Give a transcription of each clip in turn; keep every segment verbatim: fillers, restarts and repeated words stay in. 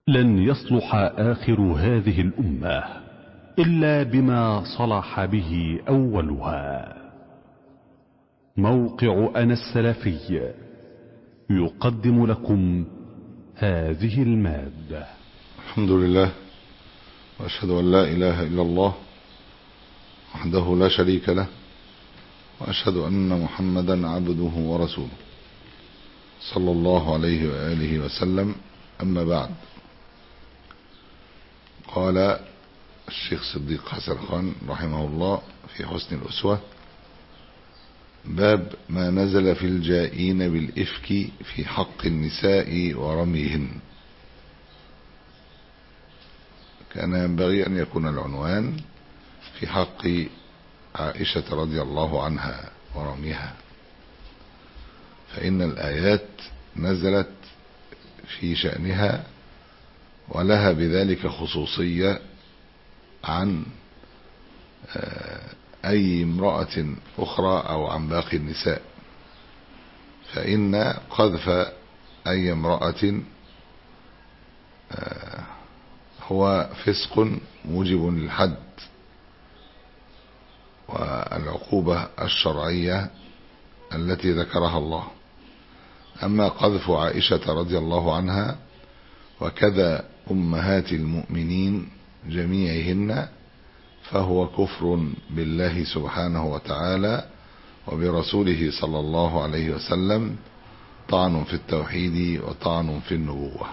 لن يصلح آخر هذه الأمة إلا بما صلح به أولها. موقع أنا السلفي يقدم لكم هذه المادة. الحمد لله، وأشهد أن لا إله إلا الله وحده لا شريك له، وأشهد أن محمدا عبده ورسوله صلى الله عليه وآله وسلم. أما بعد، قال الشيخ صديق حسن خان رحمه الله في حسن الأسوة: باب ما نزل في الجائين بالإفك في حق النساء ورميهن. كان ينبغي أن يكون العنوان في حق عائشة رضي الله عنها ورميها، فإن الآيات نزلت في شأنها ولها بذلك خصوصية عن أي امرأة أخرى أو عن باقي النساء، فإن قذف أي امرأة هو فسق موجب للحد والعقوبة الشرعية التي ذكرها الله. أما قذف عائشة رضي الله عنها وكذا أمهات المؤمنين جميعهن فهو كفر بالله سبحانه وتعالى وبرسوله صلى الله عليه وسلم، طعن في التوحيد وطعن في النبوة.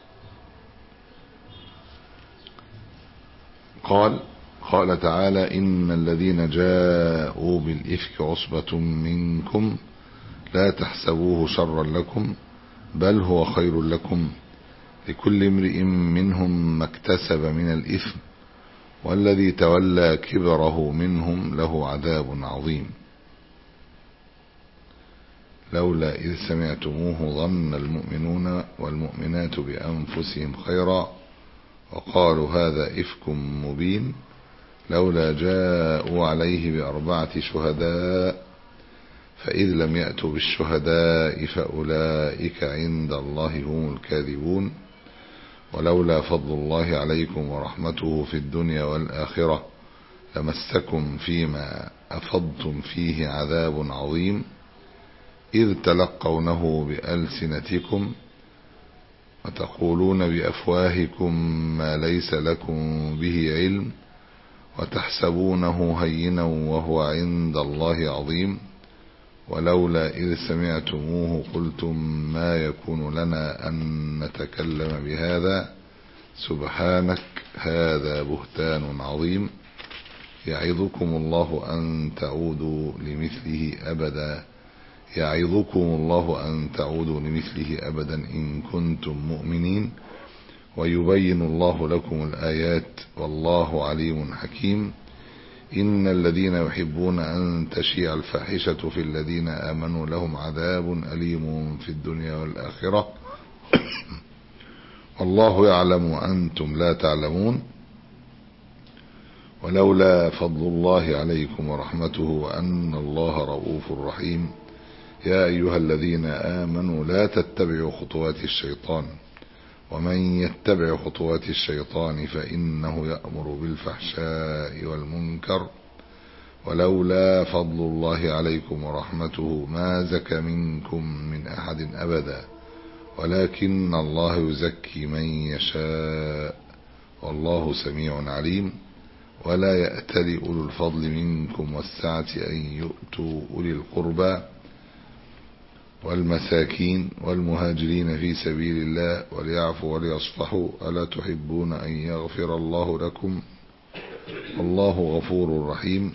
قال قال تعالى: إن الذين جاءوا بالإفك عصبة منكم لا تحسبوه شرا لكم بل هو خير لكم لكل امرئ منهم ما اكتسب من الإثم والذي تولى كبره منهم له عذاب عظيم. لولا إذ سمعتموه ظن المؤمنون والمؤمنات بأنفسهم خيرا وقالوا هذا إفك مبين لولا جاءوا عليه بأربعة شهداء فإذ لم يأتوا بالشهداء فأولئك عند الله هم الكاذبون ولولا فضل الله عليكم ورحمته في الدنيا والآخرة لمسكم فيما أفضتم فيه عذاب عظيم إذ تلقونه بألسنتكم وتقولون بأفواهكم ما ليس لكم به علم وتحسبونه هينا وهو عند الله عظيم ولولا إذ سمعتموه قلتم ما يكون لنا أن نتكلم بهذا سبحانك هذا بهتان عظيم يعظكم الله أن تعودوا لمثله أبدا يعظكم الله أن تعودوا لمثله أبدا إن كنتم مؤمنين ويبين الله لكم الآيات والله عليم حكيم. إن الذين يحبون أن تشيع الفاحشة في الذين آمنوا لهم عذاب أليم في الدنيا والآخرة والله يعلم وأنتم لا تعلمون ولولا فضل الله عليكم ورحمته وأن الله رؤوف رحيم يا أيها الذين آمنوا لا تتبعوا خطوات الشيطان ومن يتبع خطوات الشيطان فإنه يأمر بالفحشاء والمنكر ولولا فضل الله عليكم ورحمته ما زكى منكم من أحد أبدا ولكن الله يزكي من يشاء والله سميع عليم. ولا يأتل أولو الفضل منكم والسعة أن يؤتوا أولي القربى والمساكين والمهاجرين في سبيل الله وليعفوا وليصفحوا ألا تحبون أن يغفر الله لكم والله غفور رحيم.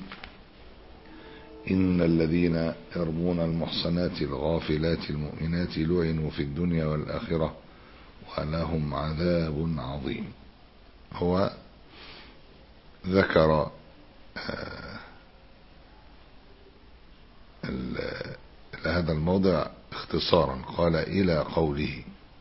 إن الذين يرمون المحصنات الغافلات المؤمنات لعنوا في الدنيا والآخرة ولهم عذاب عظيم. هو ذكر هذا الموضع اختصارا، قال إلى قوله: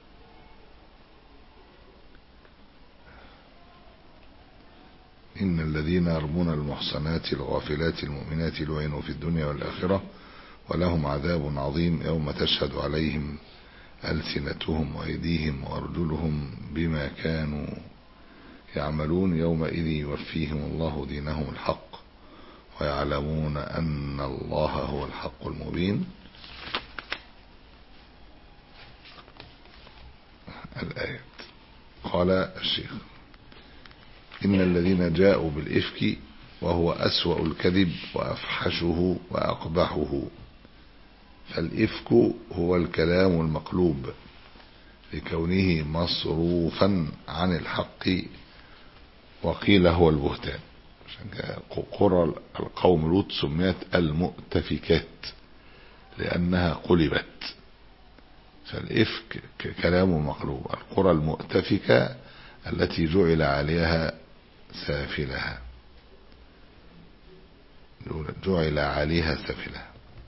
إن الذين يرمون المحصنات الغافلات المؤمنات لعنوا في الدنيا والآخرة ولهم عذاب عظيم يوم تشهد عليهم ألسنتهم وأيديهم وأرجلهم بما كانوا يعملون يومئذ يوفيهم الله دينهم الحق ويعلمون أن الله هو الحق المبين. الآيات. قال الشيخ: إن الذين جاءوا بالإفك وهو أسوأ الكذب وأفحشه وأقبحه. فالإفك هو الكلام المقلوب لكونه مصروفا عن الحق، وقيل هو البهتان. قرى القوم لوط سميت المؤتفكات لأنها قلبت، فالإفك كلام مقلوب. القرى المؤتفكة التي جعل عليها سافلها، جعل عليها سافلها.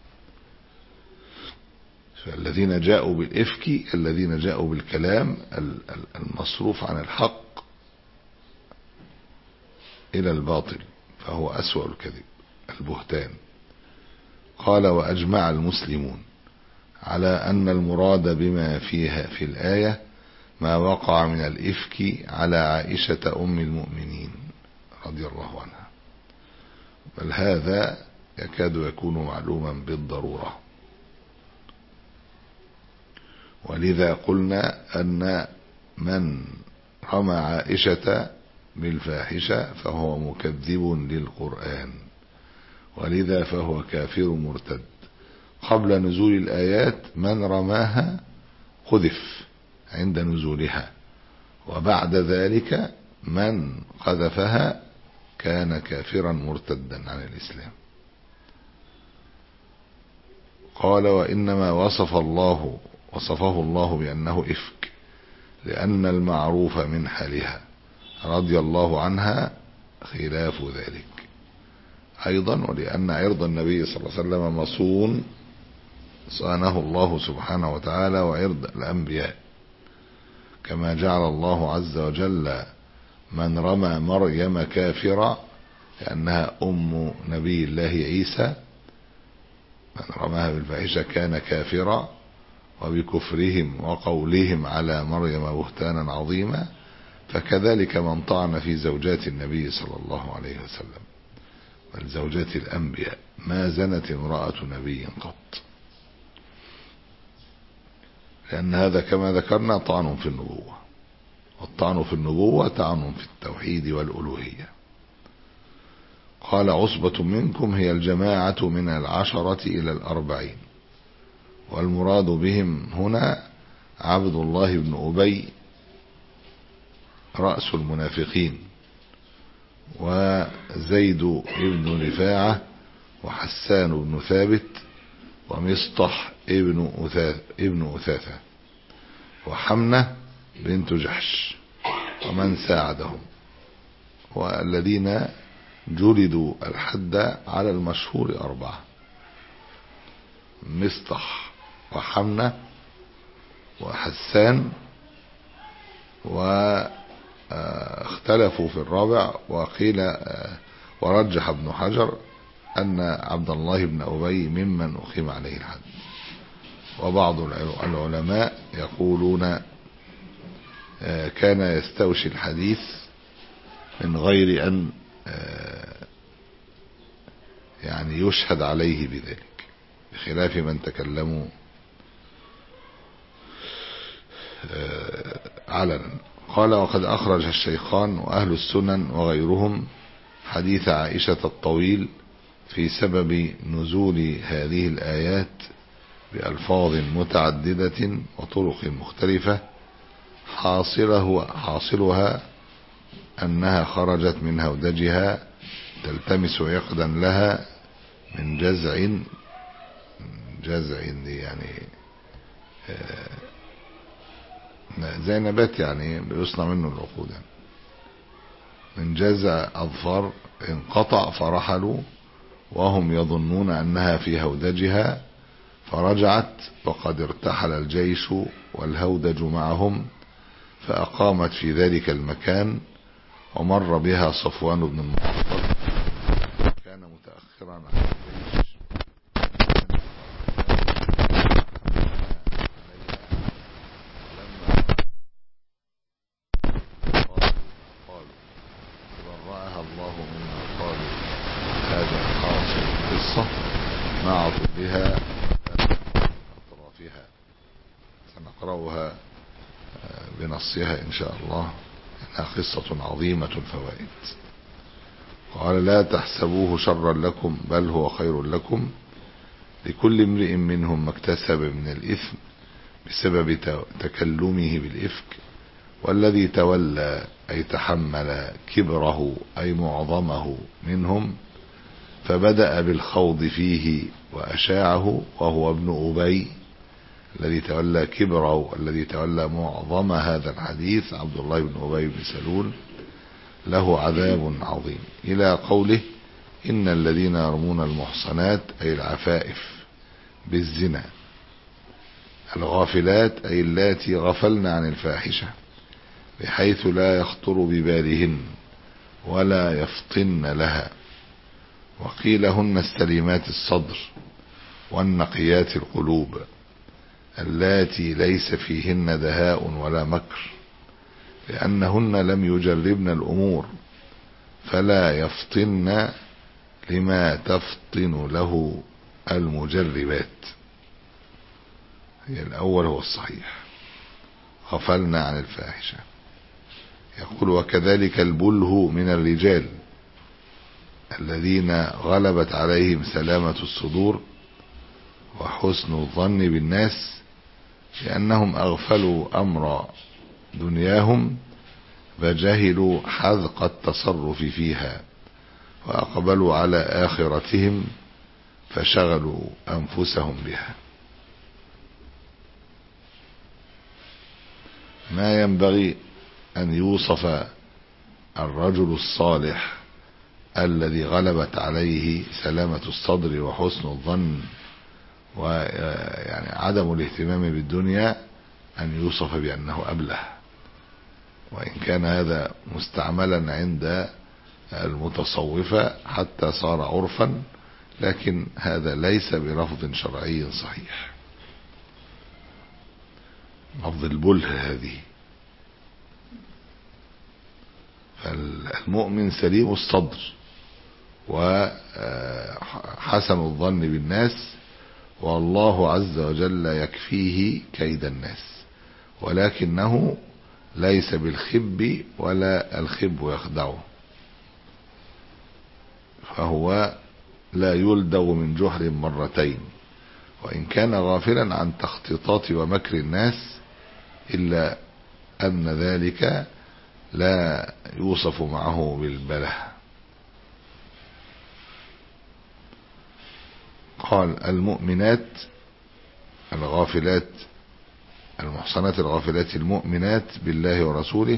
فالذين جاءوا بالإفك الذين جاءوا بالكلام المصروف عن الحق إلى الباطل، فهو أسوأ الكذب البهتان. قال: وأجمع المسلمون على أن المراد بما فيها في الآية ما وقع من الإفك على عائشة أم المؤمنين رضي الله عنها، بل هذا يكاد يكون معلوما بالضرورة. ولذا قلنا أن من رمى عائشة بالفاحشة فهو مكذب للقرآن، ولذا فهو كافر مرتد. قبل نزول الآيات من رماها قذف عند نزولها، وبعد ذلك من قذفها كان كافرا مرتدا عن الإسلام. قال: وإنما وصف الله وصفه الله بأنه إفك لأن المعروف من حالها رضي الله عنها خلاف ذلك أيضا، ولأن عرض النبي صلى الله عليه وسلم مصون صانه الله سبحانه وتعالى وعرض الأنبياء، كما جعل الله عز وجل من رمى مريم كافرة لأنها أم نبي الله عيسى، من رماها بالفاحشة كان كافرا، وبكفرهم وقولهم على مريم بهتانا عظيما. فكذلك من طعن في زوجات النبي صلى الله عليه وسلم بل زوجات الأنبياء، ما زنت امرأة نبي قط، لأن هذا كما ذكرنا طعن في النبوة، والطعن في النبوة طعن في التوحيد والألوهية. قال: عصبة منكم هي الجماعة من العشرة إلى الأربعين، والمراد بهم هنا عبد الله بن أبي رأس المنافقين، وزيد بن رفاعة، وحسان بن ثابت، ومصطح ابن أثاث ابن أثاثة، وحمنة بنت جحش، ومن ساعدهم، والذين جلدوا الحد على المشهور أربعة: مصطح وحمنة وحسان، واختلفوا في الرابع، وقيل ورجح ابن حجر أن عبد الله بن أبي ممن أقيم عليه الحد. وبعض العلماء يقولون كان يستوشي الحديث من غير أن يعني يشهد عليه بذلك، بخلاف من تكلموا علنا. قال: وقد أخرج الشيخان وأهل السنن وغيرهم حديث عائشة الطويل في سبب نزول هذه الآيات بألفاظ متعددة وطرق مختلفة، حاصله حاصلها أنها خرجت من هودجها تلتمس عقدا لها من جزع جزع يعني زي نبات يعني بيصنع منه العقود، من جزع أظفار انقطع فرحلوا وهم يظنون أنها في هودجها، فرجعت وقد ارتحل الجيش والهودج معهم، فأقامت في ذلك المكان، ومر بها صفوان بن المعطل كان متأخرا عن الجيش مع طولها أطرافها، سنقرأها بنصها إن شاء الله، إنها قصة عظيمة الفوائد. قال: لا تحسبوه شرا لكم بل هو خير لكم، لكل امرئ منهم ما اكتسب من الإثم بسبب تكلمه بالإفك، والذي تولى أي تحمل كبره أي معظمه منهم فبدأ بالخوض فيه وأشاعه، وهو ابن أبي الذي تولى كبره، الذي تولى معظم هذا الحديث عبد الله بن أبي بن سلول، له عذاب عظيم، إلى قوله: إن الذين يرمون المحصنات أي العفائف بالزنا، الغافلات أي اللاتي غفلن عن الفاحشة بحيث لا يخطر ببالهن ولا يفطن لها، وقيل هن السليمات الصدر والنقيات القلوب اللاتي ليس فيهن دهاء ولا مكر، لأنهن لم يجربن الأمور فلا يفطن لما تفطن له المجربات. هي الأول هو الصحيح، غفلنا عن الفاحشة. يقول: وكذلك البله من الرجال الذين غلبت عليهم سلامة الصدور وحسن الظن بالناس، لأنهم أغفلوا أمر دنياهم فجهلوا حذق التصرف فيها، وأقبلوا على آخرتهم فشغلوا أنفسهم بها. ما ينبغي أن يوصف الرجل الصالح الذي غلبت عليه سلامة الصدر وحسن الظن ويعني عدم الاهتمام بالدنيا أن يوصف بأنه أبله، وإن كان هذا مستعملا عند المتصوفة حتى صار عرفا، لكن هذا ليس بلفظ شرعي صحيح. لفظ البله هذه، فالمؤمن سليم الصدر وحسن الظن بالناس، والله عز وجل يكفيه كيد الناس، ولكنه ليس بالخب ولا الخب يخدعه، فهو لا يلدغ من جحر مرتين، وإن كان غافلا عن تخطيطات ومكر الناس، إلا أن ذلك لا يوصف معه بالبله. قال: المؤمنات الغافلات المحصنات الغافلات المؤمنات بالله ورسوله،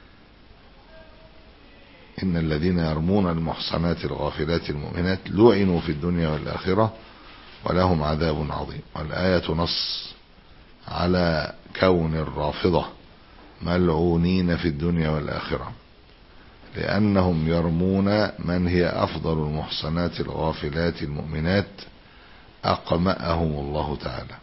إن الذين يرمون المحصنات الغافلات المؤمنات لعنوا في الدنيا والآخرة ولهم عذاب عظيم. والآية نص على كون الرافضة ملعونين في الدنيا والآخرة، لأنهم يرمون من هي أفضل المحصنات الغافلات المؤمنات أقمأهم الله تعالى.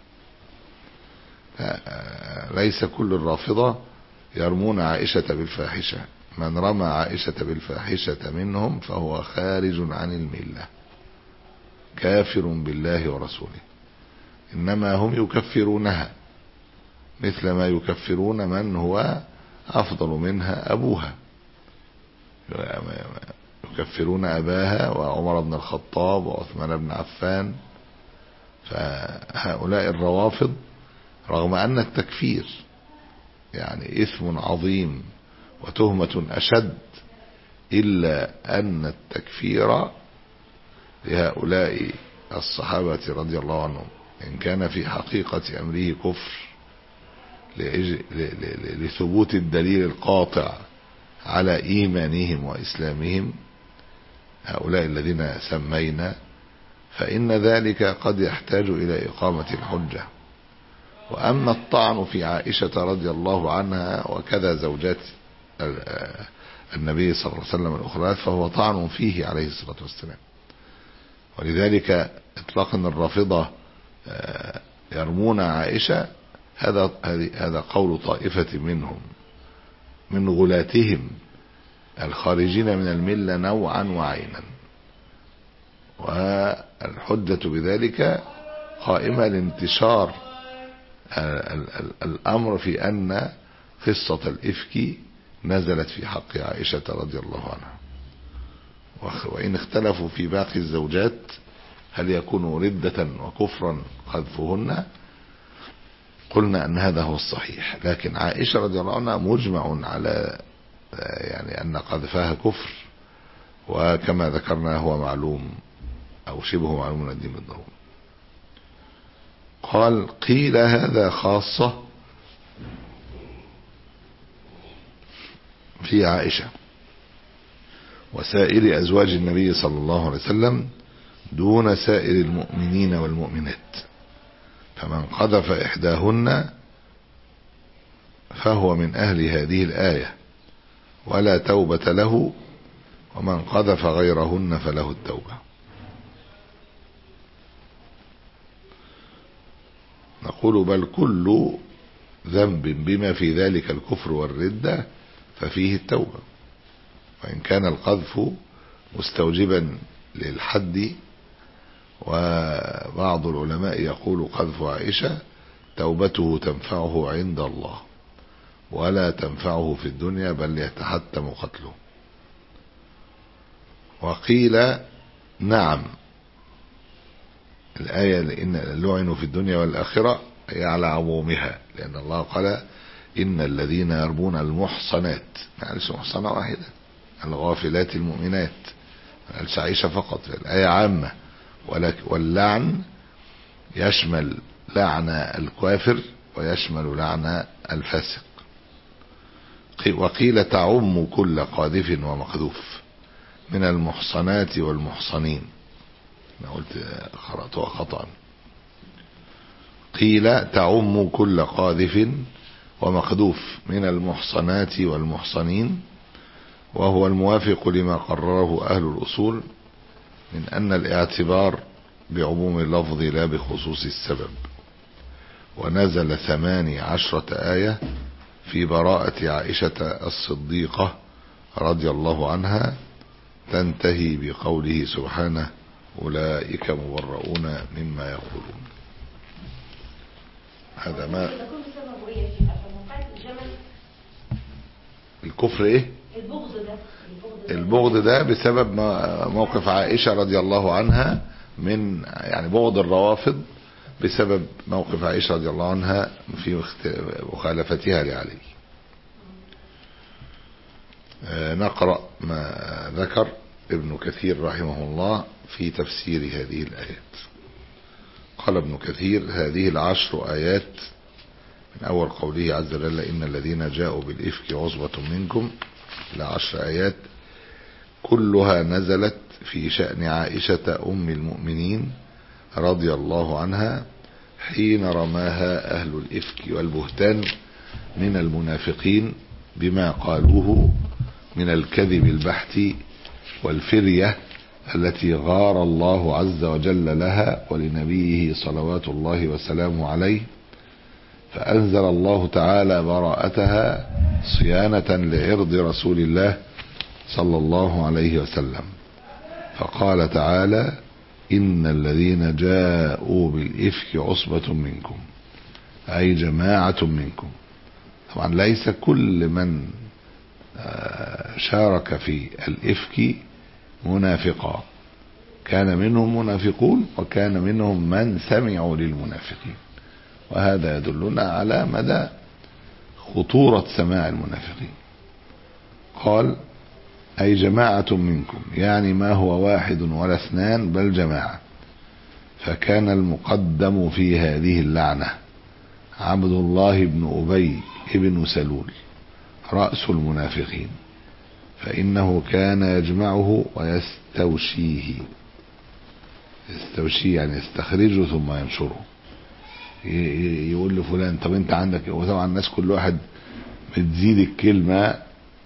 ليس كل الرافضة يرمون عائشة بالفاحشة، من رمى عائشة بالفاحشة منهم فهو خارج عن الملة كافر بالله ورسوله، إنما هم يكفرونها مثل ما يكفرون من هو أفضل منها أبوها، يكفرون أباها وعمر بن الخطاب وعثمان بن عفان. فهؤلاء الروافض رغم أن التكفير يعني إثم عظيم وتهمة أشد، إلا أن التكفير لهؤلاء الصحابة رضي الله عنهم إن كان في حقيقة أمره كفر لثبوت الدليل القاطع على إيمانهم وإسلامهم، هؤلاء الذين سمينا، فإن ذلك قد يحتاج إلى إقامة الحجة. وأما الطعن في عائشة رضي الله عنها وكذا زوجات النبي صلى الله عليه وسلم الأخرى فهو طعن فيه عليه الصلاة والسلام. ولذلك إطلاق الرافضة يرمون عائشة هذا هذا قول طائفة منهم من غلاتهم الخارجين من الملة نوعا وعينا، والحجة بذلك قائمة لانتشار الأمر في أن قصة الإفك نزلت في حق عائشة رضي الله عنها. وإن اختلفوا في باقي الزوجات هل يكون ردة وكفرا قذفهن، قلنا أن هذا هو الصحيح، لكن عائشة رضي الله عنها مجمع على يعني أن قذفها كفر، وكما ذكرنا هو معلوم أو شبه معلوم من الدين بالضرورة. قال قيل هذا خاصة في عائشة وسائر أزواج النبي صلى الله عليه وسلم دون سائر المؤمنين والمؤمنات، فمن قذف إحداهن فهو من أهل هذه الآية ولا توبة له، ومن قذف غيرهن فله التوبة. نقول بل كل ذنب بما في ذلك الكفر والردة ففيه التوبة، وإن كان القذف مستوجبا للحد، وبعض العلماء يقول قذف عائشة توبته تنفعه عند الله ولا تنفعه في الدنيا بل يتحتم قتله. وقيل نعم الآية لأن لعنوا في الدنيا والآخرة هي على عمومها، لأن الله قال إن الذين يرمون المحصنات، ما قالش محصنة واحدة، الغافلات المؤمنات، ما قالش عائشة فقط، الآية عامة، واللعن يشمل لعن الكافر ويشمل لعن الفاسق. وقيل تعم كل قاذف ومقذوف من المحصنات والمحصنين، أنا قلت قرأتها خطأ، قيل تعم كل قاذف ومقذوف من المحصنات والمحصنين، وهو الموافق لما قرره أهل الأصول من أن الاعتبار بعموم اللفظ لا بخصوص السبب. ونزل ثماني عشرة آية في براءة عائشة الصديقة رضي الله عنها تنتهي بقوله سبحانه أولئك مبرؤون مما يقولون. هذا ما الكفر ايه البغض ده البغض ده بسبب موقف عائشة رضي الله عنها من يعني بغض الروافض بسبب موقف عائشة رضي الله عنها في مخالفتها لعلي. نقرأ ما ذكر ابن كثير رحمه الله في تفسير هذه الآيات. قال ابن كثير هذه العشر آيات من أول قوله عز وجل إن الذين جاءوا بالإفك عصبة منكم لعشر آيات كلها نزلت في شأن عائشة أم المؤمنين رضي الله عنها حين رماها أهل الإفك والبهتان من المنافقين بما قالوه من الكذب البحت والفرية التي غار الله عز وجل لها ولنبيه صلوات الله وسلامه عليه، فأنزل الله تعالى براءتها صيانة لعرض رسول الله صلى الله عليه وسلم، فقال تعالى إن الذين جاءوا بالإفك عصبة منكم أي جماعة منكم. طبعا ليس كل من شارك في الإفك منافقا، كان منهم منافقون وكان منهم من سمعوا للمنافقين، وهذا يدلنا على مدى خطورة سماع المنافقين. قال أي جماعة منكم يعني ما هو واحد ولا اثنان بل جماعة، فكان المقدم في هذه اللعنة عبد الله بن أبي بن سلول رأس المنافقين، فإنه كان يجمعه ويستوشيه، يستوشيه يعني يستخرجه ثم ينشره، يقول لفلان طب انت عندك، وطبعا الناس كل واحد بتزيد الكلمة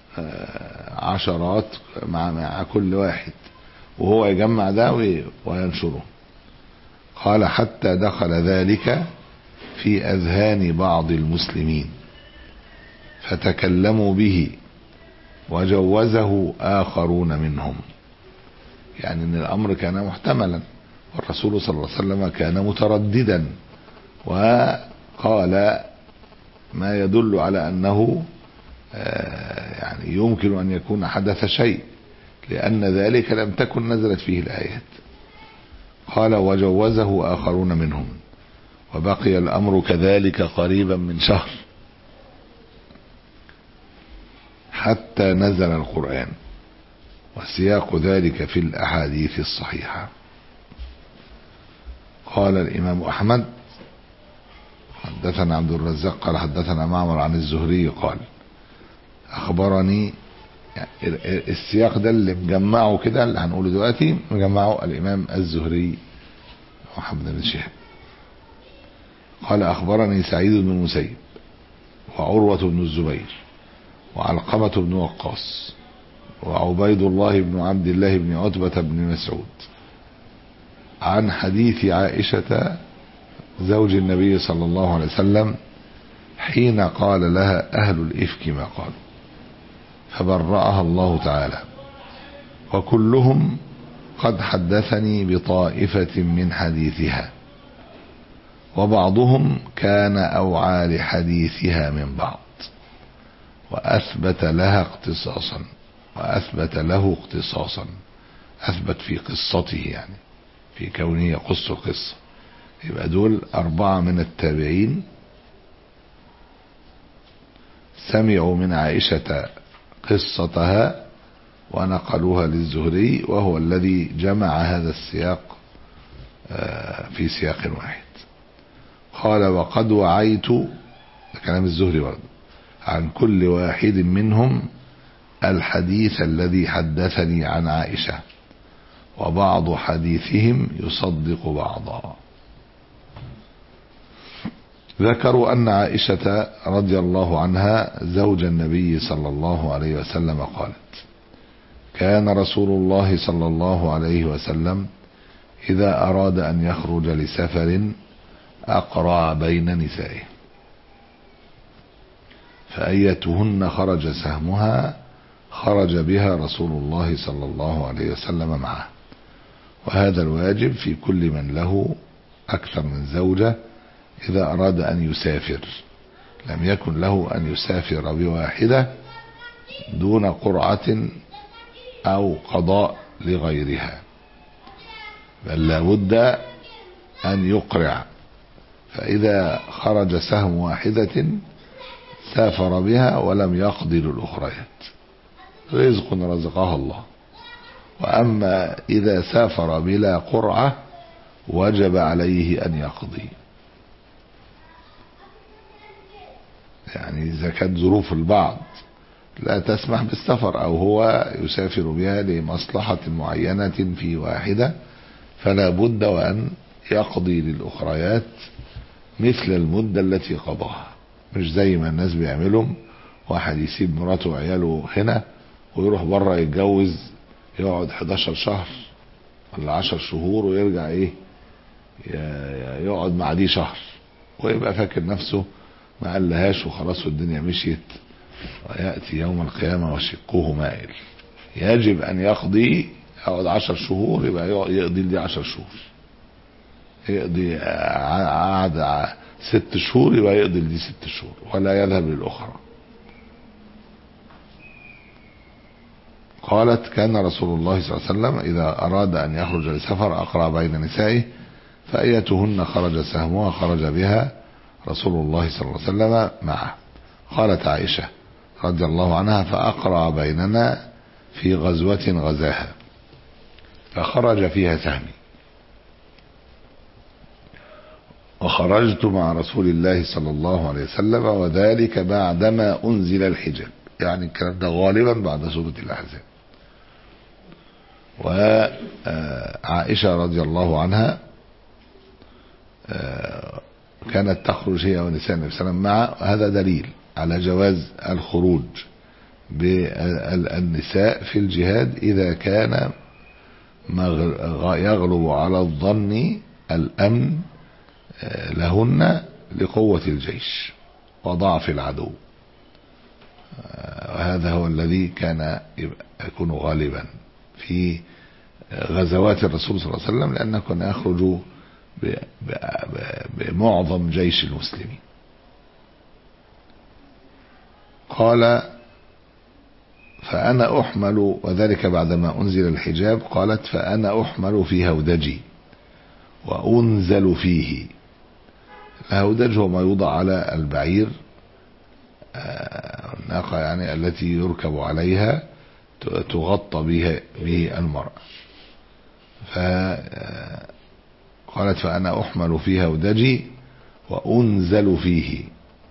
عشرات مع, مع كل واحد، وهو يجمع ده وينشره. قال حتى دخل ذلك في أذهان بعض المسلمين فتكلموا به وجوزه آخرون منهم، يعني ان الامر كان محتملا، والرسول صلى الله عليه وسلم كان مترددا وقال ما يدل على انه يعني يمكن ان يكون حدث شيء، لان ذلك لم تكن نزلت فيه الايات. قال وجوزه اخرون منهم، وبقي الامر كذلك قريبا من شهر حتى نزل القرآن، وسياق ذلك في الأحاديث الصحيحة. قال الإمام أحمد حدثنا عبد الرزاق قال حدثنا معمر عن الزهري قال أخبرني، يعني السياق ده اللي مجمعه كده اللي هنقوله دلوقتي مجمعه الإمام الزهري محمد بن شهاب. قال أخبرني سعيد بن المسيب وعروة بن الزبير وعلقمة بن وقاص وعبيد الله بن عبد الله بن عتبة بن مسعود عن حديث عائشة زوج النبي صلى الله عليه وسلم حين قال لها أهل الإفك ما قالوا فبرأها الله تعالى، وكلهم قد حدثني بطائفة من حديثها، وبعضهم كان أوعى لحديثها من بعض، وأثبت لها اختصاصا وأثبت له اختصاصا، أثبت في قصته يعني في كونه يقص القصة. يبقى دول أربعة من التابعين سمعوا من عائشة قصتها ونقلوها للزهري، وهو الذي جمع هذا السياق في سياق واحد. قال وقد وعيت، كلام الزهري برضه، عن كل واحد منهم الحديث الذي حدثني عن عائشة، وبعض حديثهم يصدق بعضا. ذكروا أن عائشة رضي الله عنها زوج النبي صلى الله عليه وسلم قالت كان رسول الله صلى الله عليه وسلم إذا أراد أن يخرج لسفر أقرع بين نسائه، فأيتهن خرج سهمها خرج بها رسول الله صلى الله عليه وسلم معه. وهذا الواجب في كل من له أكثر من زوجة إذا أراد أن يسافر، لم يكن له أن يسافر بواحدة دون قرعة أو قضاء لغيرها، بل لا بد أن يقرع. فإذا خرج سهم واحدة سافر بها ولم يقضي للأخريات، رزق رزقها الله. وأما إذا سافر بلا قرعة وجب عليه أن يقضي، يعني إذا كانت ظروف البعض لا تسمح بالسفر أو هو يسافر بها لمصلحة معينة في واحدة، فلا بد وأن يقضي للأخريات مثل المدة التي قضاها، مش زي ما الناس بيعملهم، واحد يسيب مراته وعياله هنا ويروح بره يتجوز يقعد حداشر شهر ولا عشر شهور ويرجع ايه يقعد مع دي شهر ويبقى فاكر نفسه ما قالهاش وخلاص والدنيا مشيت، ويأتي يوم القيامة وشقه مائل. يجب أن يقضي، يقعد عشر شهور يبقى يقضي دي عشر شهور، يقضي قعد ست شهور يبقى يقضي دي ست شهور، ولا يذهب للأخرى. قالت كان رسول الله صلى الله عليه وسلم إذا أراد أن يخرج لسفر أقرع بين نسائه، فأيتهن خرج سهمها خرج بها رسول الله صلى الله عليه وسلم معه. قالت عائشة رضي الله عنها فأقرع بيننا في غزوة غزاها فخرج فيها سهمي، وخرجت مع رسول الله صلى الله عليه وسلم، وذلك بعدما أنزل الحجاب، يعني الكلام ده غالبا بعد سورة الأحزاب. وعائشة رضي الله عنها كانت تخرج هي ونساء النبي صلى الله عليه وسلم معه، هذا دليل على جواز الخروج بالنساء في الجهاد إذا كان يغلب على الظن الأمن لهن لقوة الجيش وضعف العدو، وهذا هو الذي كان يكون غالبا في غزوات الرسول صلى الله عليه وسلم، لأنه كان يخرج بمعظم جيش المسلمين. قال فأنا أحمل، وذلك بعدما أنزل الحجاب، قالت فأنا أحمل في هودجي وأنزل فيه. الهودج هو ما يوضع على البعير، الناقة يعني التي يركب عليها تغطى به, به المرأة. فقالت فأنا أحمل في هودجي وأنزل فيه.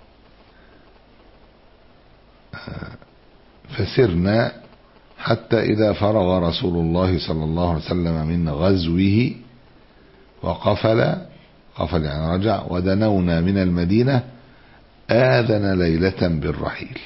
فسرنا حتى إذا فرغ رسول الله صلى الله عليه وسلم من غزوه وقفل، قفل يعني رجع، ودنونا من المدينة آذن ليلة بالرحيل.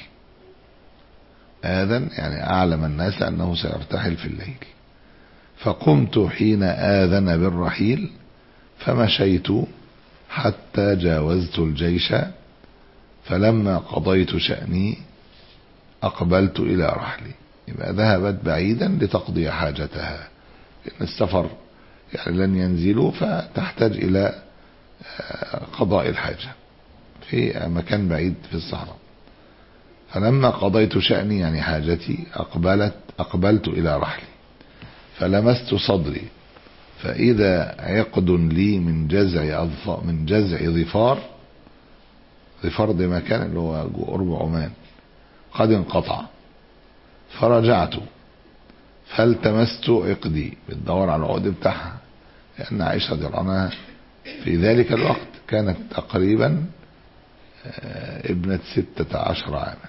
آذن يعني أعلم الناس أنه سيرتحل في الليل. فقمت حين آذن بالرحيل فمشيت حتى جاوزت الجيش، فلما قضيت شأني أقبلت إلى رحلي. يبقى ذهبت بعيدا لتقضي حاجتها، لأن السفر يعني لن ينزلوا، فتحتاج إلى قضاء الحاجة في مكان بعيد في الصحراء. فلما قضيت شأني يعني حاجتي أقبلت أقبلت إلى رحلي، فلمست صدري فإذا عقد لي من جزع من جزع ظفار. ظفار ده مكان اللي هو قرب عمان، قد انقطع. فرجعت فالتمست عقدي، بتدور على العقد بتاعها، لأن عائشة رضي الله عنها في ذلك الوقت كانت تقريبا ابنة ستة عشر عاما،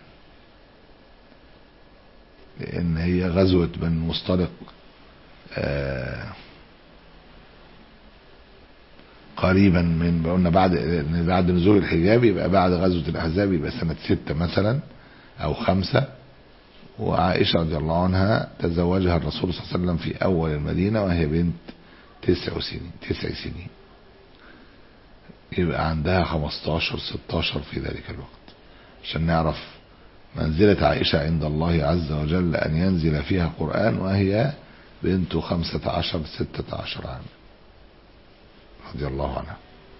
لأن هي غزوة بن مصطلق قريبا من، قلنا بعد بعد نزول الحجاب، يبقى بعد غزوة الأحزاب يبقى سنة ستة مثلا أو خمسة. وعائشة رضي الله عنها تزوجها الرسول صلى الله عليه وسلم في أول المدينة وهي بنت تسع سنين تسع سنين يبقى عندها خمستاشر ستاشر في ذلك الوقت، عشان نعرف منزلة عائشة عند الله عز وجل أن ينزل فيها قرآن وهي بنت خمسة عشر ستة عشر عام رضي الله عنها.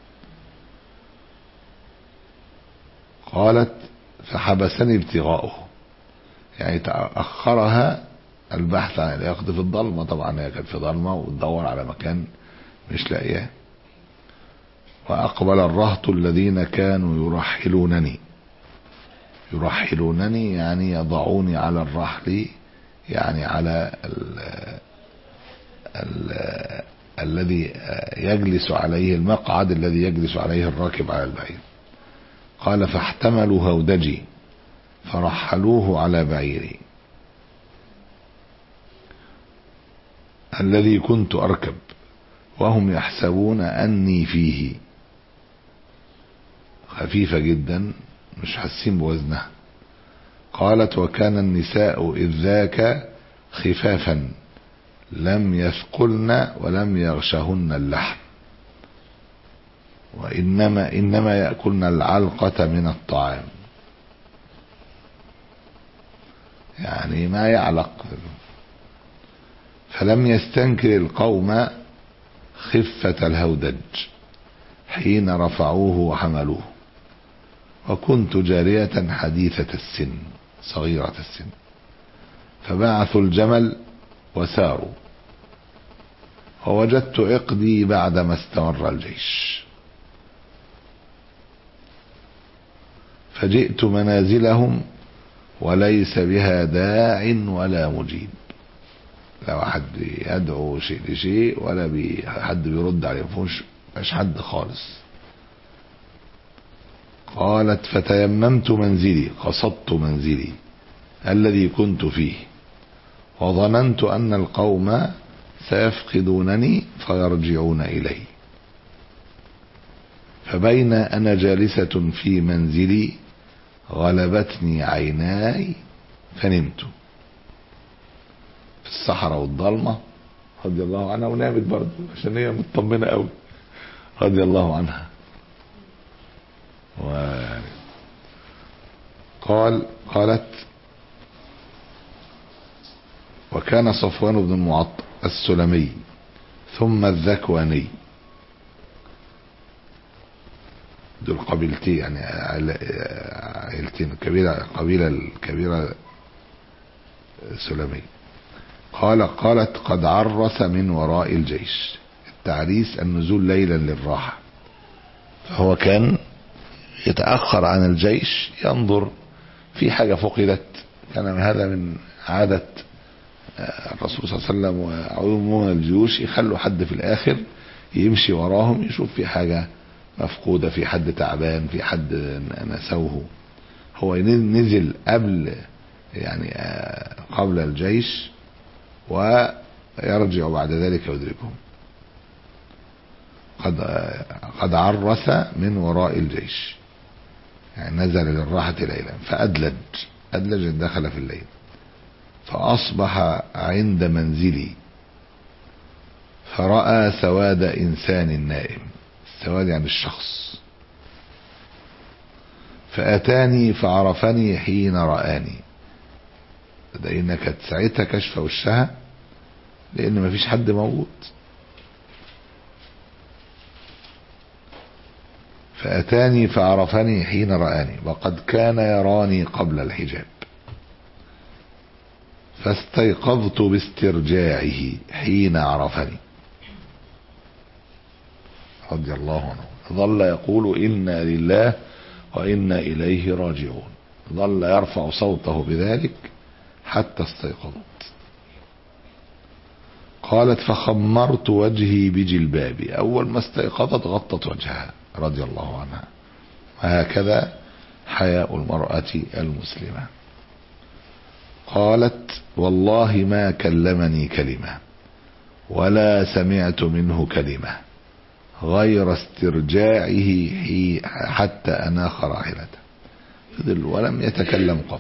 قالت فحبسني ابتغاؤه، يعني تأخرها البحث عن اليقظة في الضلمة. طبعا هي كانت في ضلمة وتدور على مكان مش لاقياه. وأقبل الرهط الذين كانوا يرحلونني. يرحلونني يعني يضعوني على الرحل، يعني على ال ال الذي يجلس عليه، المقعد الذي يجلس عليه الراكب على البعير. قال فاحتملوا هودجي فرحلوه على بعيري الذي كنت أركب، وهم يحسبون أني فيه. خفيفة جدا مش حاسين بوزنها. قالت وكان النساء إذ ذاك خفافا لم يثقلن ولم يغشهن اللحم، وإنما إنما يأكلن العلقة من الطعام، يعني ما يعلق. فلم يستنكر القوم خفة الهودج حين رفعوه وحملوه، وكنت جارية حديثة السن صغيرة السن. فبعثوا الجمل وساروا، ووجدت عقدي بعدما استمر الجيش، فجئت منازلهم وليس بها داع ولا مجيب. لو حد يدعو شيء لشيء ولا بي حد بيرد عليه، مفيش مش حد خالص. قالت فتيممت منزلي، قصدت منزلي الذي كنت فيه، وظننت أن القوم سيفقدونني فيرجعون إلي. فبين أنا جالسة في منزلي غلبتني عيناي فنمت في الصحراء والضلمة رضي الله عنها، ونامت برضه عشان هي مطمنة قوي رضي الله عنها. وقال قالت وكان صفوان بن المعطل السلمي ثم الذكواني، دول قبيلتين يعني عائلتين، قبيلة قبيلة الكبيرة السلمي. قال قالت قد عرس من وراء الجيش. التعريس النزول ليلا للراحة، فهو كان يتأخر عن الجيش ينظر في حاجة فقدت. كان هذا من عادة الرسول صلى الله عليه وسلم وعموم الجيوش، يخلوا حد في الآخر يمشي وراهم يشوف في حاجة مفقودة، في حد تعبان، في حد نسوه. هو نزل قبل يعني قبل الجيش ويرجع بعد ذلك يدركهم. قد قد عرس من وراء الجيش، يعني نزل للراحة ليلا فأدلج، أدلج دخل في الليل، فأصبح عند منزلي فرأى سواد إنسان نائم. السواد يعني الشخص. فأتاني فعرفني حين رآني. ده إنك كانت ساعتها كشف وشها لأن مفيش حد موجود. فأتاني فعرفني حين رآني وقد كان يراني قبل الحجاب، فاستيقظت باسترجاعه حين عرفني رضي الله عنه. ظل يقول إنا لله وإنا إليه راجعون، ظل يرفع صوته بذلك حتى استيقظت. قالت فخمرت وجهي بجلبابي. أول ما استيقظت غطت وجهها رضي الله عنها. وهكذا حياء المرأة المسلمة. قالت والله ما كلمني كلمة ولا سمعت منه كلمة غير استرجاعه حتى أناخ راحلته، فضل ولم يتكلم قط.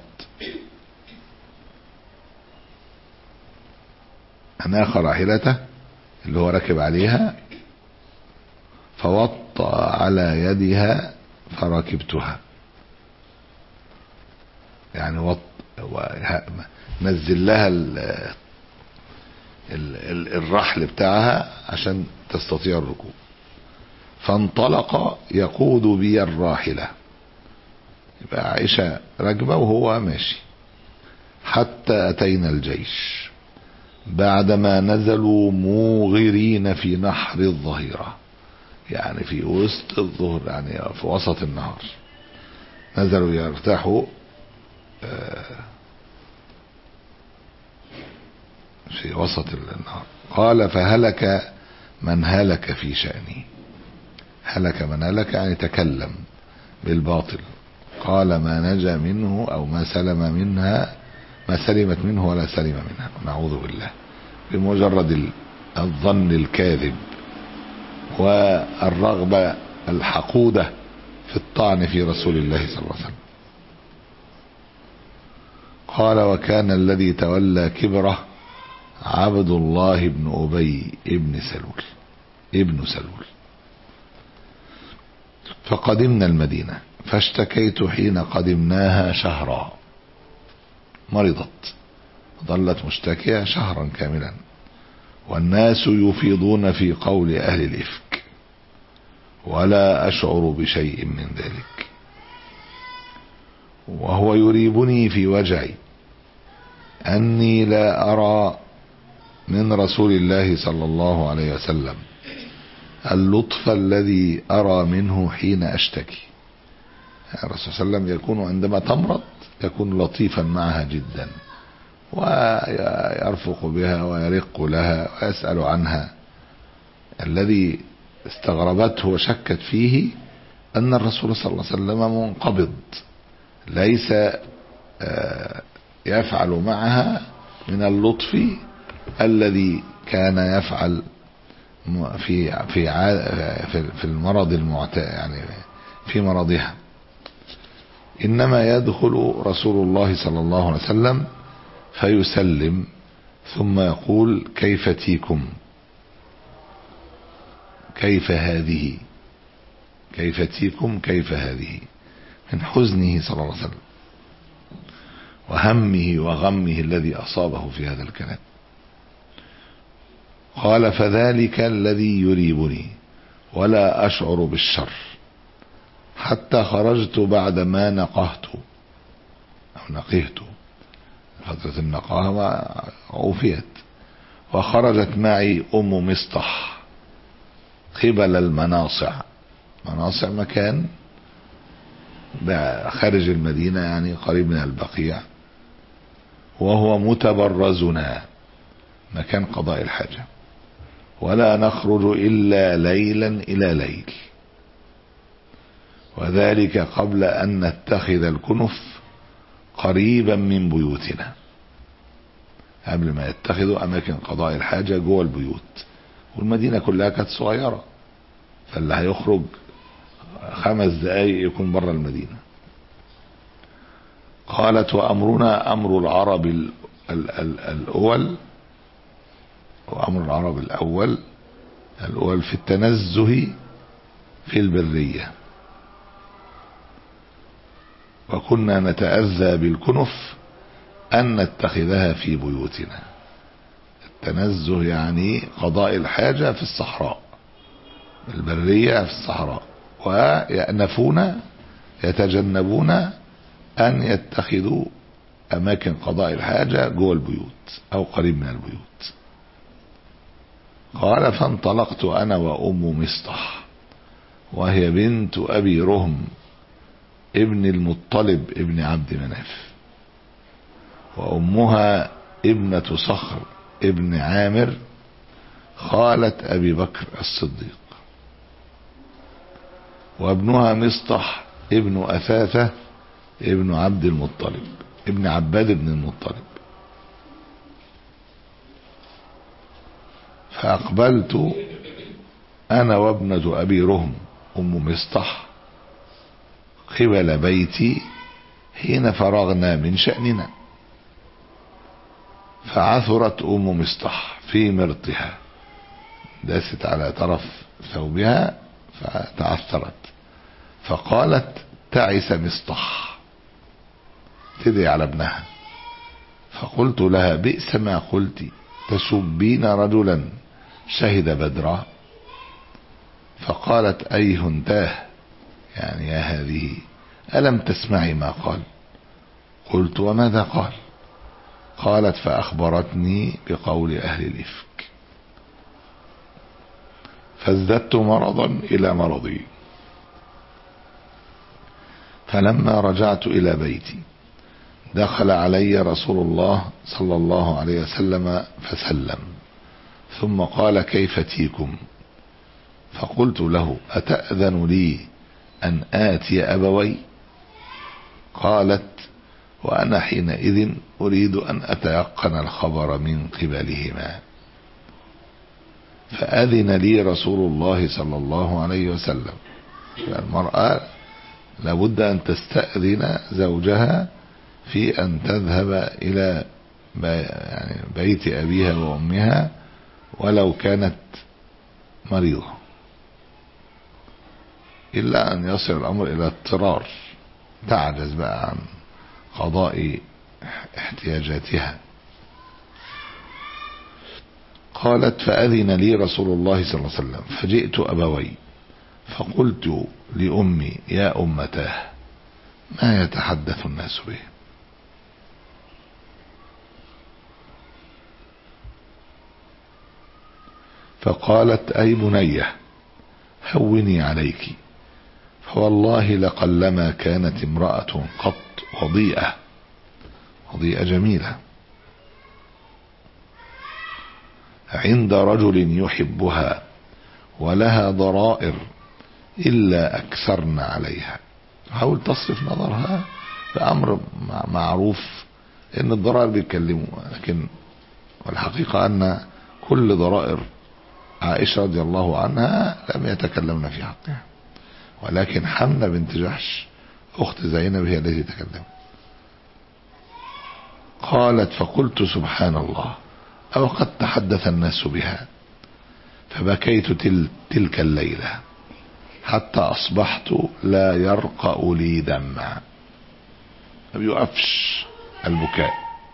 أناخ راحلته اللي هو ركب عليها، فوطأ على يدها فركبتها، يعني وط نزل لها ال ال الرحل بتاعها عشان تستطيع الركوب. فانطلق يقود بي الراحلة، يبقى عائشة راكبة وهو ماشي، حتى أتينا الجيش بعدما نزلوا موغرين في نحر الظهيرة، يعني في وسط الظهر، يعني في وسط النهار نزلوا يرتاحوا في وسط النهار. قال فهلك من هلك في شأني. هلك من هلك يعني تكلم بالباطل. قال ما نجا منه أو ما سلم منها، ما سلمت منه ولا سلم منها، نعوذ بالله، بمجرد الظن الكاذب والرغبة الحقودة في الطعن في رسول الله صلى الله عليه وسلم. قال وكان الذي تولى كبره عبد الله بن أبي ابن سلول ابن سلول. فقدمنا المدينة فاشتكيت حين قدمناها شهرا، مرضت ظلت مشتكية شهرا كاملا، والناس يفيضون في قول أهل الإفك ولا أشعر بشيء من ذلك، وهو يريبني في وجعي أني لا أرى من رسول الله صلى الله عليه وسلم اللطف الذي أرى منه حين أشتكي. الرسول صلى الله عليه وسلم يكون عندما تمرض يكون لطيفا معها جدا، ويرفق بها ويرق لها ويسأل عنها. الذي استغربته وشكت فيه أن الرسول صلى الله عليه وسلم منقبض، ليس يفعل معها من اللطف الذي كان يفعل في في في المرض المعتاد، يعني في مرضها. إنما يدخل رسول الله صلى الله عليه وسلم فيسلم ثم يقول كيف تيكم، كيف هذه، كيف تيكم، كيف هذه، من حزنه صلى الله عليه وسلم. وهمه وغمه الذي أصابه في هذا الكلام. قال فذلك الذي يريبني ولا أشعر بالشر حتى خرجت بعدما نقهت أو نقهت فترة النقاهة عوفيت، وخرجت معي أم مصطح قبل المناصع. مناصع مكان خارج المدينة يعني قريب من البقيع، وهو متبرزنا مكان قضاء الحاجة، ولا نخرج إلا ليلا إلى ليل، وذلك قبل أن نتخذ الكنف قريبا من بيوتنا، قبل ما يتخذوا أماكن قضاء الحاجة جوه البيوت، والمدينة كلها كانت صغيرة، فاللي هيخرج خمس دقايق يكون بره المدينة. قالت وأمرنا أمر العرب ال ال ال الأول وأمر العرب الأول الأول في التنزه في البرية، وكنا نتأذى بالكنف أن نتخذها في بيوتنا. التنزه يعني قضاء الحاجة في الصحراء، البرية في الصحراء، ويأنفون يتجنبون أن يتخذوا أماكن قضاء الحاجة جوه البيوت أو قريب من البيوت. قال فانطلقت أنا وأم مصطح وهي بنت أبي رهم ابن المطلب ابن عبد مناف، وأمها ابنة صخر ابن عامر خالة أبي بكر الصديق، وابنها مصطح ابن أثاثة ابن عبد المطلب ابن عباد بن المطلب. فأقبلت أنا وابنة أبي رهم أم مصطح قبل بيتي حين فرغنا من شأننا، فعثرت أم مصطح في مرطها، داست على طرف ثوبها فتعثرت، فقالت تعس مصطح، تدعي على ابنها. فقلت لها بئس ما قلت، تسبين رجلا شهد بدرا. فقالت أي هنتاه، يعني يا هذه ألم تسمعي ما قال؟ قلت وماذا قال؟ قالت فأخبرتني بقول أهل الإفك، فازددت مرضا إلى مرضي. فلما رجعت إلى بيتي دخل علي رسول الله صلى الله عليه وسلم فسلم، ثم قال كيف تيكم؟ فقلت له أتأذن لي أن آتي أبوي؟ قالت وأنا حينئذ أريد أن أتيقن الخبر من قبلهما. فأذن لي رسول الله صلى الله عليه وسلم. المرأة لابد أن تستأذن زوجها في أن تذهب إلى بيت أبيها وأمها ولو كانت مريضة، إلا أن يصل الأمر إلى اضطرار تعجز بقى عن قضاء احتياجاتها. قالت فأذن لي رسول الله صلى الله عليه وسلم فجئت أبوي فقلت لأمي يا أمتاه ما يتحدث الناس به؟ فقالت أي بنية هوني عليك، فوالله لقلما كانت امرأة قط وضيئة وضيئة جميلة عند رجل يحبها ولها ضرائر إلا أكثرن عليها. حاول تصرف نظرها بأمر معروف إن الضرائر بيتكلموا، لكن والحقيقة أن كل ضرائر عائشة رضي الله عنها لم يتكلمن في حقها، ولكن حمنة بنت جحش أخت زينب هي التي تكلمت. قالت فقلت سبحان الله أو قد تحدث الناس بها، فبكيت تل تلك الليلة حتى أصبحت لا يرقأ لي دمع، ما بيوقفش البكاء،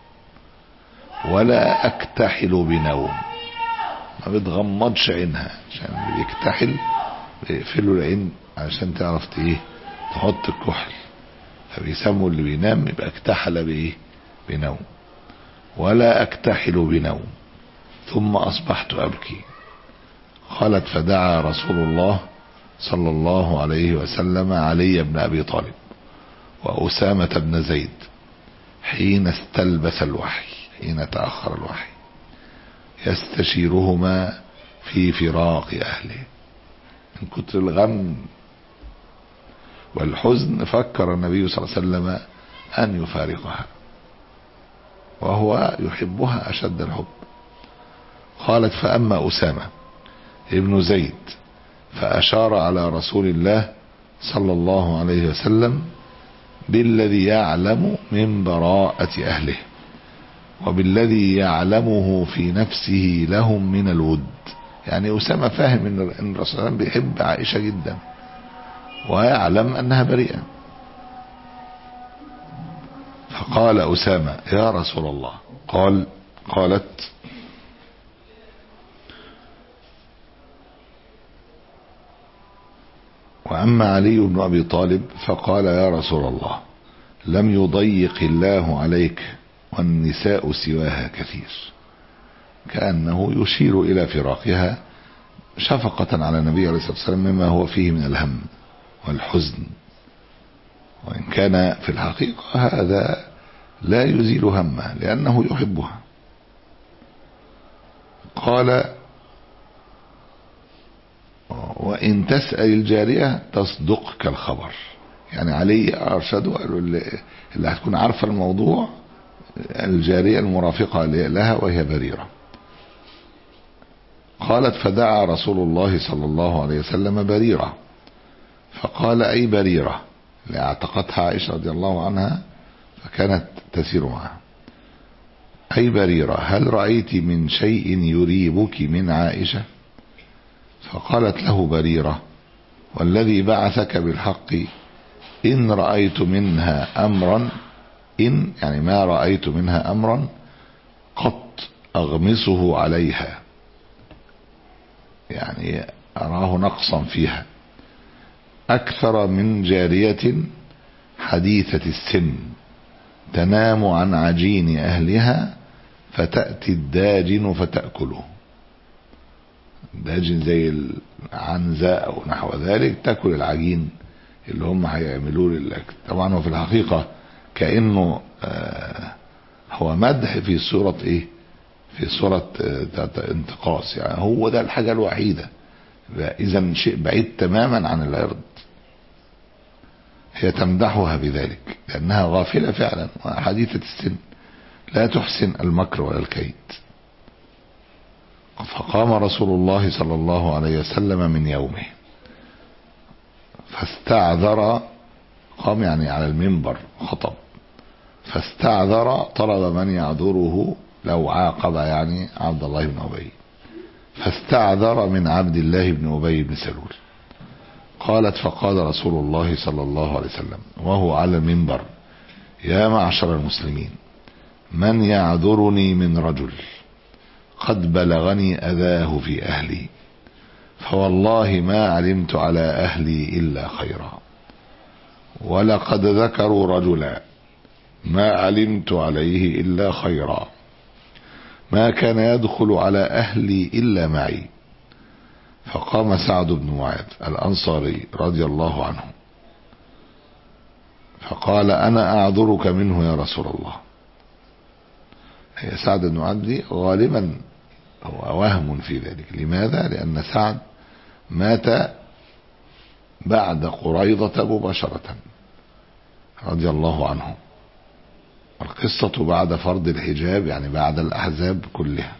ولا اكتحل بنوم، ما بتغمضش عينها، عشان اللي بيكتحل بيقفلوا العين عشان تعرف ايه تحط الكحل، فبيسموا اللي بينام يبقى اكتحل بايه بنوم. ولا اكتحل بنوم ثم اصبحت ابكي. قالت فدعا رسول الله صلى الله عليه وسلم علي بن ابي طالب واسامة بن زيد حين استلبس الوحي، حين تأخر الوحي، يستشيرهما في فراق اهله. من كتر الغم والحزن فكر النبي صلى الله عليه وسلم ان يفارقها، وهو يحبها اشد الحب. قالت فاما اسامة ابن زيد فاشار على رسول الله صلى الله عليه وسلم بالذي يعلم من براءة اهله، وبالذي يعلمه في نفسه لهم من الود. يعني أسامة فاهم ان الرسول صلى الله عليه وسلم بيحب عائشة جدا، ويعلم انها بريئة. فقال أسامة يا رسول الله، قال قالت وأما علي بن أبي طالب فقال يا رسول الله لم يضيق الله عليك والنساء سواها كثير، كأنه يشير إلى فراقها شفقة على النبي عليه الصلاة والسلام مما هو فيه من الهم والحزن، وإن كان في الحقيقة هذا لا يزيل همه لأنه يحبها. قال وإن تسأل الجارية تصدقك الخبر، يعني علي أرشده قالوا اللي هتكون عارفة الموضوع الجارية المرافقة لها وهي بريرة. قالت فدعا رسول الله صلى الله عليه وسلم بريرة، فقال أي بريرة، لاعتقتها عائشة رضي الله عنها فكانت تسير معها، أي بريرة هل رأيت من شيء يريبك من عائشة؟ فقالت له بريرة والذي بعثك بالحق إن رأيت منها أمرا، إن يعني ما رأيت منها أمرا قط أغمسه عليها، يعني أراه نقصا فيها، أكثر من جارية حديثة السن تنام عن عجين أهلها فتأتي الداجن فتأكله. داجن زي العنزة أو نحو ذلك تأكل العجين اللي هم هيعملوه للأكل. طبعا هو في الحقيقة كأنه آه هو مدح في صورة إيه، في صورة آه انتقاص، يعني هو ده الحاجة الوحيدة، إذا شيء بعيد تماما عن العرض. هي تمدحها بذلك لأنها غافلة فعلا وحديثة السن لا تحسن المكر ولا الكيد. فقام رسول الله صلى الله عليه وسلم من يومه فاستعذر، قام يعني على المنبر خطب، فاستعذر طلب من يعذره لو عاقب يعني عبد الله بن أبي، فاستعذر من عبد الله بن أبي بن سلول. قالت فقال رسول الله صلى الله عليه وسلم وهو على المنبر يا معشر المسلمين من يعذرني من رجل قد بلغني أذاه في أهلي، فوالله ما علمت على أهلي إلا خيرا، ولقد ذكروا رجلا ما علمت عليه إلا خيرا، ما كان يدخل على أهلي إلا معي. فقام سعد بن معاذ الأنصاري رضي الله عنه فقال أنا أعذرك منه يا رسول الله. هي سعد بن معاذ دي غالبا هو وهم في ذلك. لماذا؟ لأن سعد مات بعد قريضة مباشرة رضي الله عنه، والقصة بعد فرض الحجاب يعني بعد الأحزاب كلها.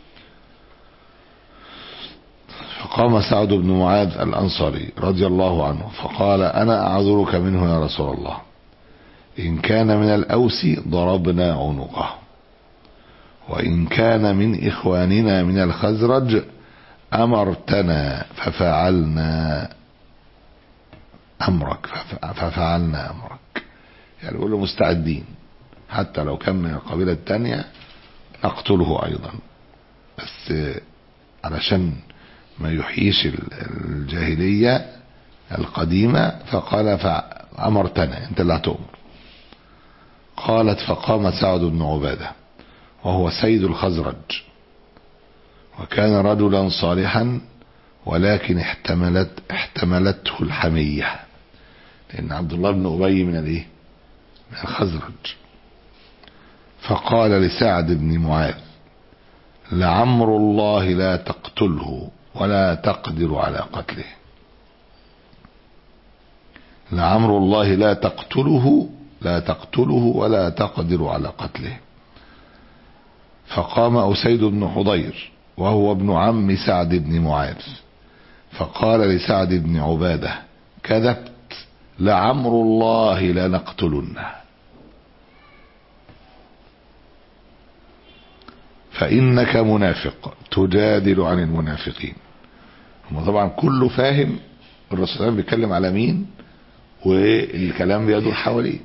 فقام سعد بن معاذ الأنصاري رضي الله عنه فقال أنا أعذرك منه يا رسول الله، إن كان من الأوس ضربنا عنقه، وإن كان من إخواننا من الخزرج أمرتنا ففعلنا أمرك ففعلنا أمرك، يعني يقول له مستعدين حتى لو كان من القبيلة التانية نقتله أيضا، بس علشان ما يحييش الجاهلية القديمة فقال فأمرتنا، أنت اللي هتؤمر. قالت فقام سعد بن عبادة وهو سيد الخزرج، وكان رجلا صالحا ولكن احتملت احتملته الحمية، لأن عبد الله بن أبي من الايه من الخزرج. فقال لسعد بن معاذ لعمر الله لا تقتله ولا تقدر على قتله، لعمر الله لا تقتله لا تقتله ولا تقدر على قتله. فقام أسيد بن حضير وهو ابن عم سعد بن معاذ فقال لسعد بن عبادة كذبت، لعمر الله لنقتلنه، فإنك منافق تجادل عن المنافقين. هم طبعا كله فاهم الرسول صلى الله عليه وسلم بيتكلم على مين، والكلام بيدور حواليه.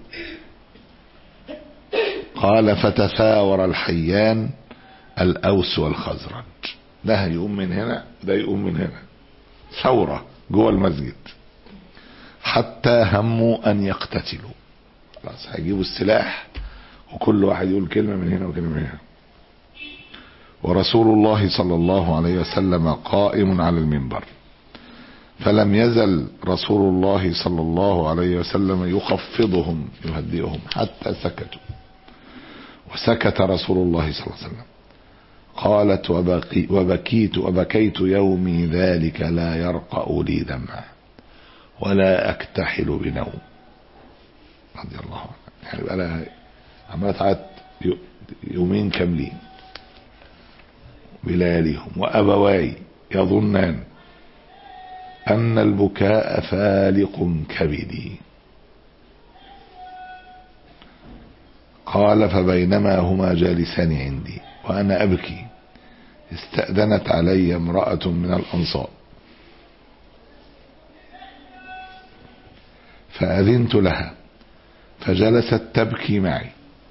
قال فتثاور الحيان الأوس والخزرج، ده يقوم من هنا ده يقوم من هنا، ثورة جوه المسجد، حتى هموا أن يقتتلوا. خلاص هيجيبوا السلاح وكل واحد يقول كلمة من هنا وكلمة من هنا. ورسول الله صلى الله عليه وسلم قائم على المنبر، فلم يزل رسول الله صلى الله عليه وسلم يخفضهم يهدئهم حتى سكتوا، وسكت رسول الله صلى الله عليه وسلم. قالت وبكي وبكيت وبكيت يومي ذلك لا يرقأ لي دمع ولا أكتحل بنوم، رضي الله عنه. يعني بقى لها عمالة تعيط يومين كاملين بلياليهم، وأبواي يظنان أن البكاء فالق كبدي. قال فبينما هما جالسان عندي وأنا أبكي استأذنت علي امرأة من الأنصار فأذنت لها فجلست تبكي معي،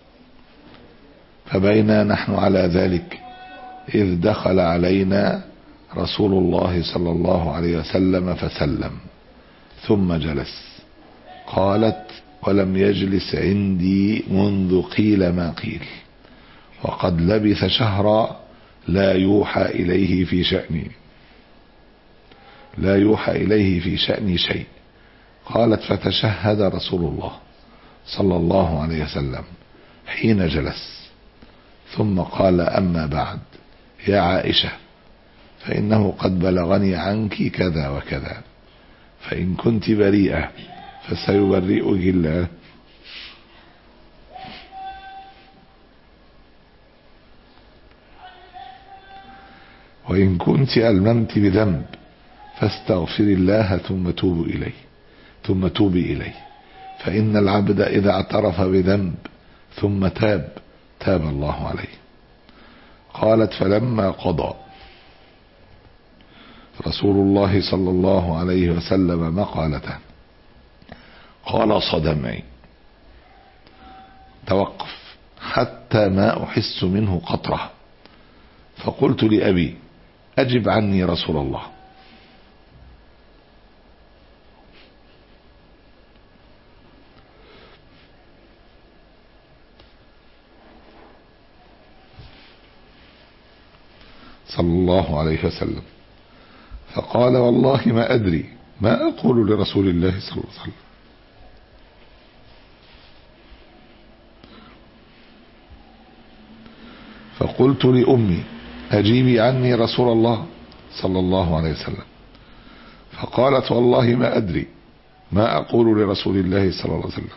فبينا نحن على ذلك إذ دخل علينا رسول الله صلى الله عليه وسلم فسلم ثم جلس. قالت ولم يجلس عندي منذ قيل ما قيل، وقد لبث شهرا لا يوحى إليه في شأني لا يوحى إليه في شأني شيء. قالت فتشهد رسول الله صلى الله عليه وسلم حين جلس، ثم قال أما بعد يا عائشة فإنه قد بلغني عنك كذا وكذا، فإن كنت بريئة فسيبرئك الله، وإن كنت ألممت بذنب فاستغفر الله ثم توب إليه ثم توبي إليه، فإن العبد إذا اعترف بذنب ثم تاب تاب الله عليه. قالت فلما قضى رسول الله صلى الله عليه وسلم مقالته قال صدمعي، توقف حتى ما أحس منه قطرة، فقلت لأبي أجب عني رسول الله. صلى الله عليه وسلم، فقال والله ما أدري ما أقول لرسول الله صلى الله عليه وسلم. فقلت لأمي أجيبي عني رسول الله صلى الله عليه وسلم، فقالت والله ما أدري ما أقول لرسول الله صلى الله عليه وسلم.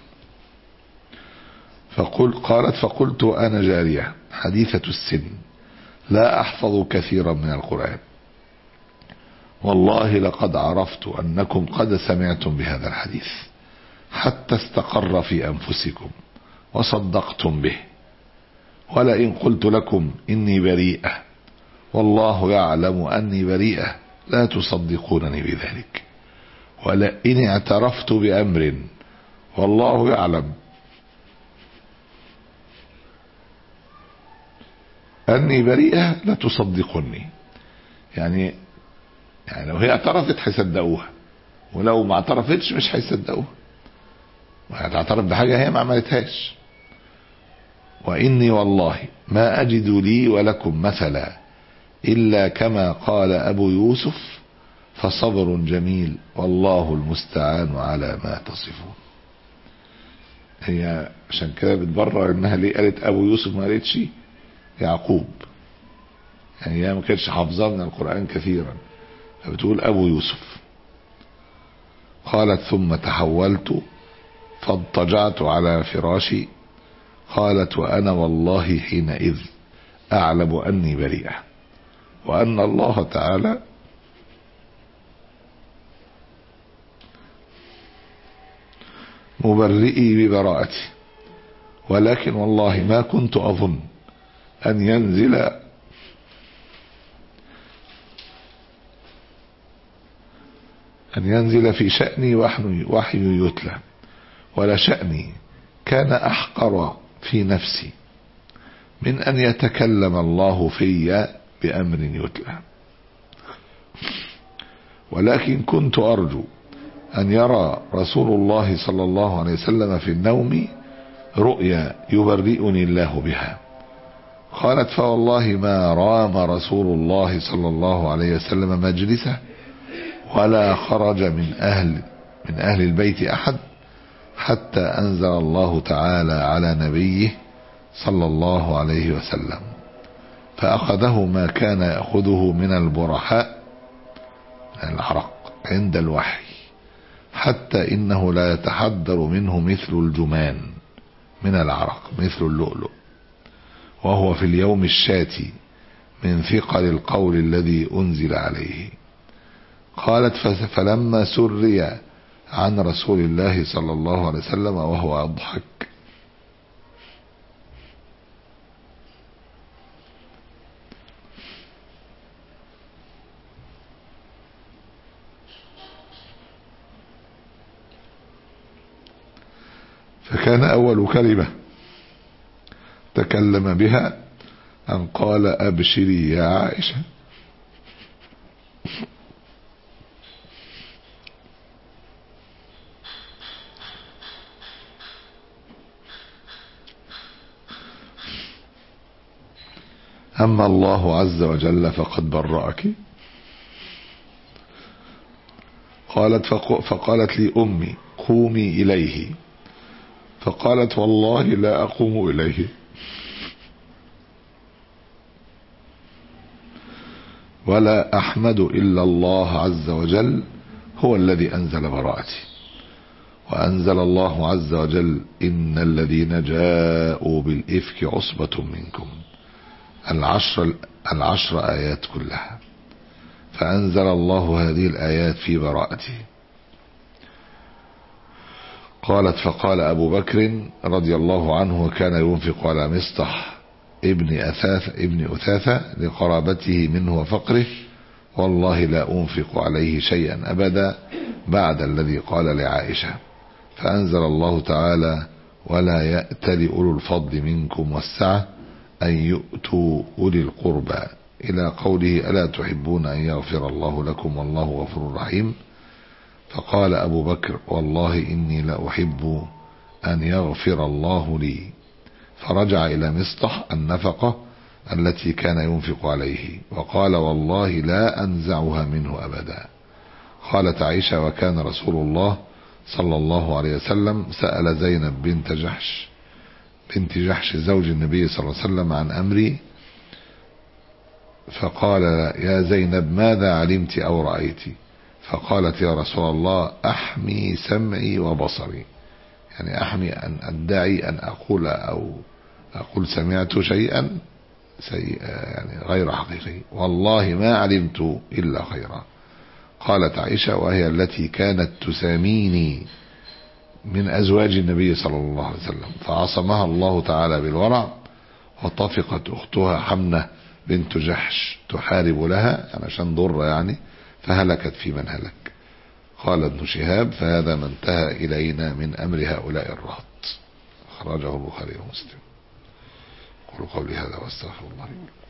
فقل قالت فقلت أنا جارية حديثة السن لا أحفظ كثيرا من القرآن، والله لقد عرفت أنكم قد سمعتم بهذا الحديث حتى استقر في أنفسكم وصدقتم به، ولئن قلت لكم إني بريئة والله يعلم أني بريئة لا تصدقونني بذلك، ولئن اعترفت بأمر والله يعلم أني بريئة لتصدقني. يعني يعني لو هي اعترفت هيصدقوها، ولو ما اعترفتش مش هيصدقوها، وهتعترف بحاجة هي ما عملتهاش. وإني والله ما أجد لي ولكم مثلا إلا كما قال أبو يوسف فصبر جميل والله المستعان على ما تصفون. هي عشان كده بتبرر انها ليه قالت ابو يوسف ما قالتش يعقوب، يعني هي ما كانتش حافظه من القرآن كثيرا فبتقول ابو يوسف. قالت ثم تحولت فاضطجعت على فراشي. قالت وانا والله حينئذ اعلم اني بريئة وان الله تعالى مبرئي ببراءتي، ولكن والله ما كنت أظن أن ينزل أن ينزل في شأني وحي يتلى، ولا شأني كان أحقر في نفسي من أن يتكلم الله في بأمر يتلى، ولكن كنت أرجو أن يرى رسول الله صلى الله عليه وسلم في النوم رؤيا يبرئني الله بها. قالت فوالله ما رام رسول الله صلى الله عليه وسلم مجلسه ولا خرج من أهل من أهل البيت أحد حتى أنزل الله تعالى على نبيه صلى الله عليه وسلم فأخذه ما كان يأخذه من البرحاء العرق عند الوحي، حتى إنه لا يتحدر منه مثل الجمان من العرق مثل اللؤلؤ، وهو في اليوم الشاتي من ثقل القول الذي أنزل عليه. قالت فلما سري عن رسول الله صلى الله عليه وسلم وهو يضحك فكان أول كلمة تكلم بها أن قال أبشري يا عائشة. أما الله عز وجل فقد برأك. قالت فقالت لي أمي قومي إليه، فقالت والله لا أقوم إليه ولا أحمد إلا الله عز وجل هو الذي أنزل براءتي. وأنزل الله عز وجل إن الذين جاءوا بالإفك عصبة منكم العشر, العشر آيات كلها، فأنزل الله هذه الآيات في براءتي. قالت فقال أبو بكر رضي الله عنه وكان ينفق على مصطح ابن أثاث ابن أثاثة لقرابته منه وفقره والله لا أنفق عليه شيئا أبدا بعد الذي قال لعائشة. فأنزل الله تعالى ولا يأتل أولو الفضل منكم والسعة أن يؤتوا أولي القربى إلى قوله ألا تحبون أن يغفر الله لكم والله غفور رحيم. فقال أبو بكر والله إني لا أحب أن يغفر الله لي، فرجع إلى مصطح النفقة التي كان ينفق عليه وقال والله لا أنزعها منه أبدا. قالت عائشة وكان رسول الله صلى الله عليه وسلم سأل زينب بنت جحش بنت جحش زوج النبي صلى الله عليه وسلم عن أمري فقال يا زينب ماذا علمت أو رأيت؟ فقالت يا رسول الله أحمي سمعي وبصري، يعني أحمي أن أدعي أن أقول أو أقول سمعت شيئا يعني غير حقيقي والله ما علمت إلا خيرا. قالت عائشة وهي التي كانت تساميني من أزواج النبي صلى الله عليه وسلم فعصمها الله تعالى بالورع، وطفقت أختها حمنة بنت جحش تحارب لها علشان ضر يعني فهلكت في من هلك. قال ابن شهاب فهذا ما انتهى إلينا من أمر هؤلاء الرهط، أخرجه البخاري ومسلم. أقول قولي هذا واستغفر الله لي ولكم.